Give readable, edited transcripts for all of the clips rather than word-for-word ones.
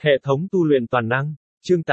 Hệ thống tu luyện toàn năng. Chương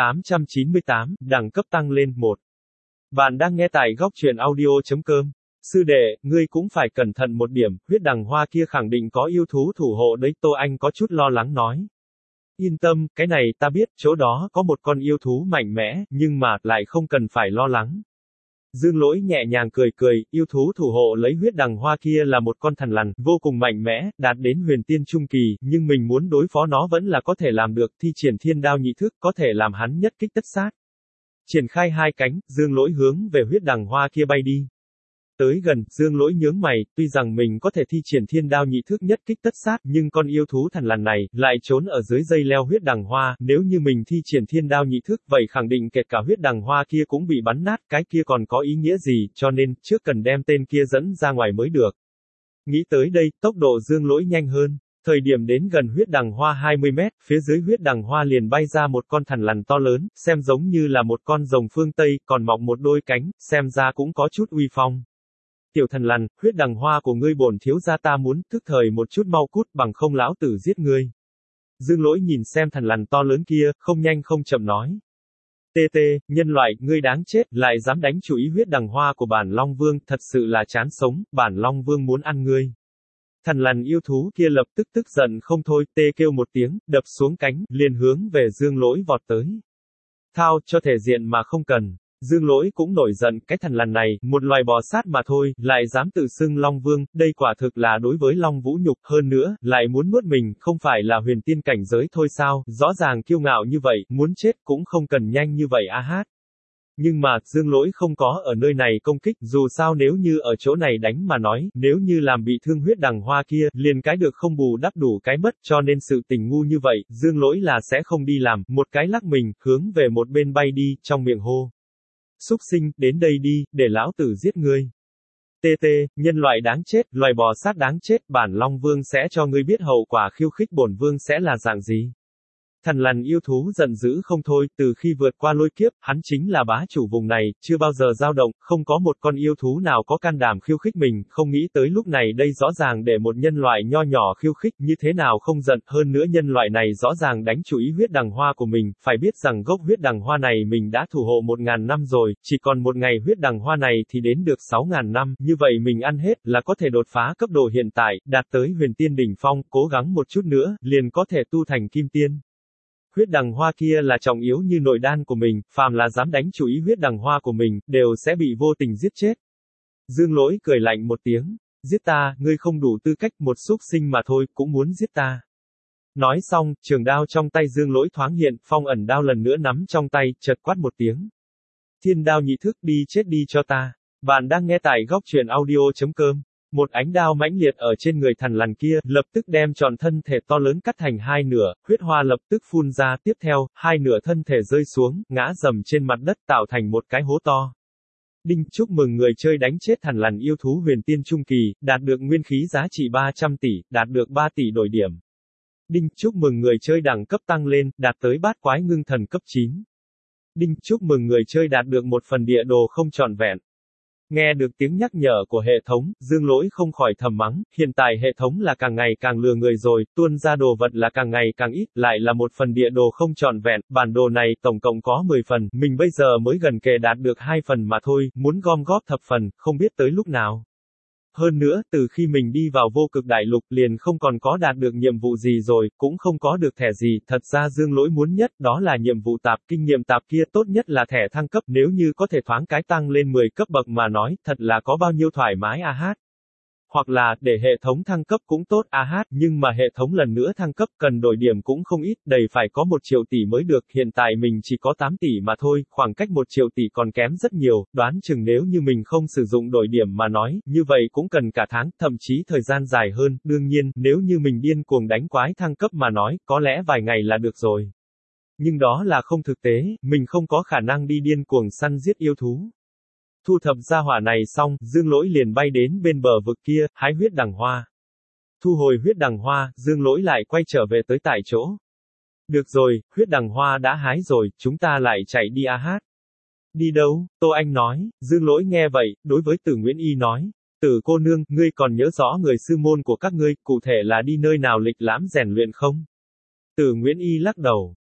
898, đẳng cấp tăng lên 1. Bạn đang nghe tại góc truyện audio.com. Sư đệ, ngươi cũng phải cẩn thận một điểm, huyết đằng hoa kia khẳng định có yêu thú thủ hộ đấy, Tô Anh có chút lo lắng nói. Yên tâm, cái này ta biết, chỗ đó có một con yêu thú mạnh mẽ, nhưng mà, lại không cần phải lo lắng. Dương Lỗi nhẹ nhàng cười cười, yêu thú thủ hộ lấy huyết đằng hoa kia là một con thần lằn, vô cùng mạnh mẽ, đạt đến huyền tiên trung kỳ, nhưng mình muốn đối phó nó vẫn là có thể làm được, thi triển thiên đao nhị thức, có thể làm hắn nhất kích tất sát. Triển khai hai cánh, Dương Lỗi hướng về huyết đằng hoa kia bay đi. Tới gần, Dương Lỗi nhướng mày, tuy rằng mình có thể thi triển thiên đao nhị thức nhất kích tất sát, nhưng con yêu thú thần lằn này, lại trốn ở dưới dây leo huyết đằng hoa, nếu như mình thi triển thiên đao nhị thức, vậy khẳng định kể cả huyết đằng hoa kia cũng bị bắn nát, cái kia còn có ý nghĩa gì, cho nên, trước cần đem tên kia dẫn ra ngoài mới được. Nghĩ tới đây, tốc độ Dương Lỗi nhanh hơn. Thời điểm đến gần huyết đằng hoa 20 mét, phía dưới huyết đằng hoa liền bay ra một con thần lằn to lớn, xem giống như là một con rồng phương Tây, còn mọc một đôi cánh, xem ra cũng có chút uy phong. Tiểu thần lằn, huyết đằng hoa của ngươi bổn thiếu gia ta muốn, thức thời một chút mau cút, bằng không lão tử giết ngươi. Dương Lỗi nhìn xem thần lằn to lớn kia, không nhanh không chậm nói. TT, nhân loại, ngươi đáng chết, lại dám đánh chủ ý huyết đằng hoa của bản Long Vương, thật sự là chán sống, bản Long Vương muốn ăn ngươi. Thần lằn yêu thú kia lập tức tức giận không thôi, tê kêu một tiếng, đập xuống cánh, liền hướng về Dương Lỗi vọt tới. Thao, cho thể diện mà không cần. Dương Lỗi cũng nổi giận, cái thần lằn này, một loài bò sát mà thôi, lại dám tự xưng Long Vương, đây quả thực là đối với Long Vũ nhục, hơn nữa, lại muốn nuốt mình, không phải là huyền tiên cảnh giới thôi sao, rõ ràng kiêu ngạo như vậy, muốn chết cũng không cần nhanh như vậy a hát. Nhưng mà, Dương Lỗi không có ở nơi này công kích, dù sao nếu như ở chỗ này đánh mà nói, nếu như làm bị thương huyết đằng hoa kia, liền cái được không bù đắp đủ cái mất, cho nên sự tình ngu như vậy, Dương Lỗi là sẽ không đi làm, một cái lắc mình, hướng về một bên bay đi, trong miệng hô. Súc sinh, đến đây đi, để lão tử giết ngươi. TT, nhân loại đáng chết, loài bò sát đáng chết, bản Long Vương sẽ cho ngươi biết hậu quả khiêu khích bổn vương sẽ là dạng gì. Thần lằn yêu thú giận dữ không thôi, từ khi vượt qua lôi kiếp, hắn chính là bá chủ vùng này, chưa bao giờ dao động, không có một con yêu thú nào có can đảm khiêu khích mình, không nghĩ tới lúc này đây rõ ràng để một nhân loại nho nhỏ khiêu khích, như thế nào không giận, hơn nữa nhân loại này rõ ràng đánh chủ ý huyết đằng hoa của mình, phải biết rằng gốc huyết đằng hoa này mình đã thủ hộ 1000 năm rồi, chỉ còn một ngày huyết đằng hoa này thì đến được 6000 năm, như vậy mình ăn hết là có thể đột phá cấp độ hiện tại, đạt tới huyền tiên đỉnh phong, cố gắng một chút nữa, liền có thể tu thành kim tiên. Huyết đằng hoa kia là trọng yếu như nội đan của mình, phàm là dám đánh chủ ý huyết đằng hoa của mình, đều sẽ bị vô tình giết chết. Dương Lỗi cười lạnh một tiếng, giết ta, ngươi không đủ tư cách, một súc sinh mà thôi, cũng muốn giết ta. Nói xong, trường đao trong tay Dương Lỗi thoáng hiện, phong ẩn đao lần nữa nắm trong tay, chợt quát một tiếng. Thiên đao nhị thức, đi chết đi cho ta. Bạn đang nghe tại góc truyện audio.com. Một ánh đao mãnh liệt ở trên người thần lằn kia, lập tức đem trọn thân thể to lớn cắt thành hai nửa, huyết hoa lập tức phun ra, tiếp theo, hai nửa thân thể rơi xuống, ngã dầm trên mặt đất tạo thành một cái hố to. Đinh, chúc mừng người chơi đánh chết thần lằn yêu thú huyền tiên trung kỳ, đạt được nguyên khí giá trị 300 tỷ, đạt được 3 tỷ đổi điểm. Đinh, chúc mừng người chơi đẳng cấp tăng lên, đạt tới bát quái ngưng thần cấp 9. Đinh, chúc mừng người chơi đạt được một phần địa đồ không trọn vẹn. Nghe được tiếng nhắc nhở của hệ thống, Dương Lỗi không khỏi thầm mắng, hiện tại hệ thống là càng ngày càng lừa người rồi, tuôn ra đồ vật là càng ngày càng ít, lại là một phần địa đồ không trọn vẹn, bản đồ này tổng cộng có 10 phần, mình bây giờ mới gần kề đạt được 2 phần mà thôi, muốn gom góp thập phần, không biết tới lúc nào. Hơn nữa, từ khi mình đi vào vô cực đại lục liền không còn có đạt được nhiệm vụ gì rồi, cũng không có được thẻ gì, thật ra Dương Lỗi muốn nhất, đó là nhiệm vụ tạp, kinh nghiệm tạp kia tốt nhất là thẻ thăng cấp, nếu như có thể thoáng cái tăng lên 10 cấp bậc mà nói, thật là có bao nhiêu thoải mái a hát. Hoặc là, để hệ thống thăng cấp cũng tốt a hát, nhưng mà hệ thống lần nữa thăng cấp cần đổi điểm cũng không ít, đầy phải có 1 triệu tỷ mới được, hiện tại mình chỉ có 8 tỷ mà thôi, khoảng cách 1 triệu tỷ còn kém rất nhiều, đoán chừng nếu như mình không sử dụng đổi điểm mà nói, như vậy cũng cần cả tháng, thậm chí thời gian dài hơn, đương nhiên, nếu như mình điên cuồng đánh quái thăng cấp mà nói, có lẽ vài ngày là được rồi. Nhưng đó là không thực tế, mình không có khả năng đi điên cuồng săn giết yêu thú. Thu thập gia hỏa này xong, Dương Lỗi liền bay đến bên bờ vực kia, hái huyết đằng hoa. Thu hồi huyết đằng hoa, Dương Lỗi lại quay trở về tới tại chỗ. Được rồi, huyết đằng hoa đã hái rồi, chúng ta lại chạy đi a hát. Đi đâu? Tô Anh nói. Dương Lỗi nghe vậy, đối với Tử Nguyễn Y nói. Tử cô nương, ngươi còn nhớ rõ người sư môn của các ngươi, cụ thể là đi nơi nào lịch lãm rèn luyện không? Tử Nguyễn Y lắc đầu.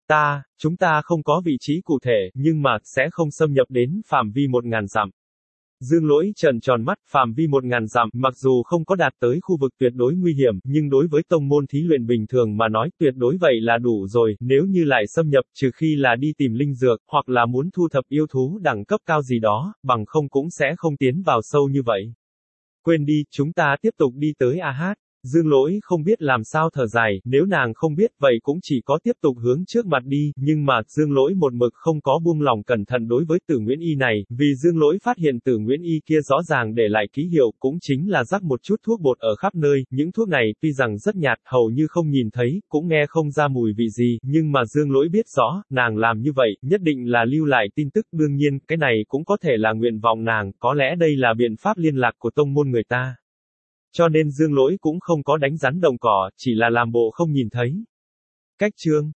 Chúng ta không có vị trí cụ thể, nhưng mà, sẽ không xâm nhập đến phạm vi 1.000 dặm. Dương Lỗi trợn tròn mắt, phạm vi 1.000 dặm, mặc dù không có đạt tới khu vực tuyệt đối nguy hiểm, nhưng đối với tông môn thí luyện bình thường mà nói, tuyệt đối vậy là đủ rồi, nếu như lại xâm nhập, trừ khi là đi tìm linh dược, hoặc là muốn thu thập yêu thú đẳng cấp cao gì đó, bằng không cũng sẽ không tiến vào sâu như vậy. Quên đi, chúng ta tiếp tục đi tới AH. Dương Lỗi không biết làm sao thở dài, nếu nàng không biết, vậy cũng chỉ có tiếp tục hướng trước mặt đi, nhưng mà, Dương Lỗi một mực không có buông lòng cẩn thận đối với Tử Nguyễn Y này, vì Dương Lỗi phát hiện Tử Nguyễn Y kia rõ ràng để lại ký hiệu, cũng chính là rắc một chút thuốc bột ở khắp nơi, những thuốc này, tuy rằng rất nhạt, hầu như không nhìn thấy, cũng nghe không ra mùi vị gì, nhưng mà Dương Lỗi biết rõ, nàng làm như vậy, nhất định là lưu lại tin tức, đương nhiên, cái này cũng có thể là nguyện vọng nàng, có lẽ đây là biện pháp liên lạc của tông môn người ta. Cho nên Dương Lỗi cũng không có đánh rắn động cỏ, chỉ là làm bộ không nhìn thấy. Cách chương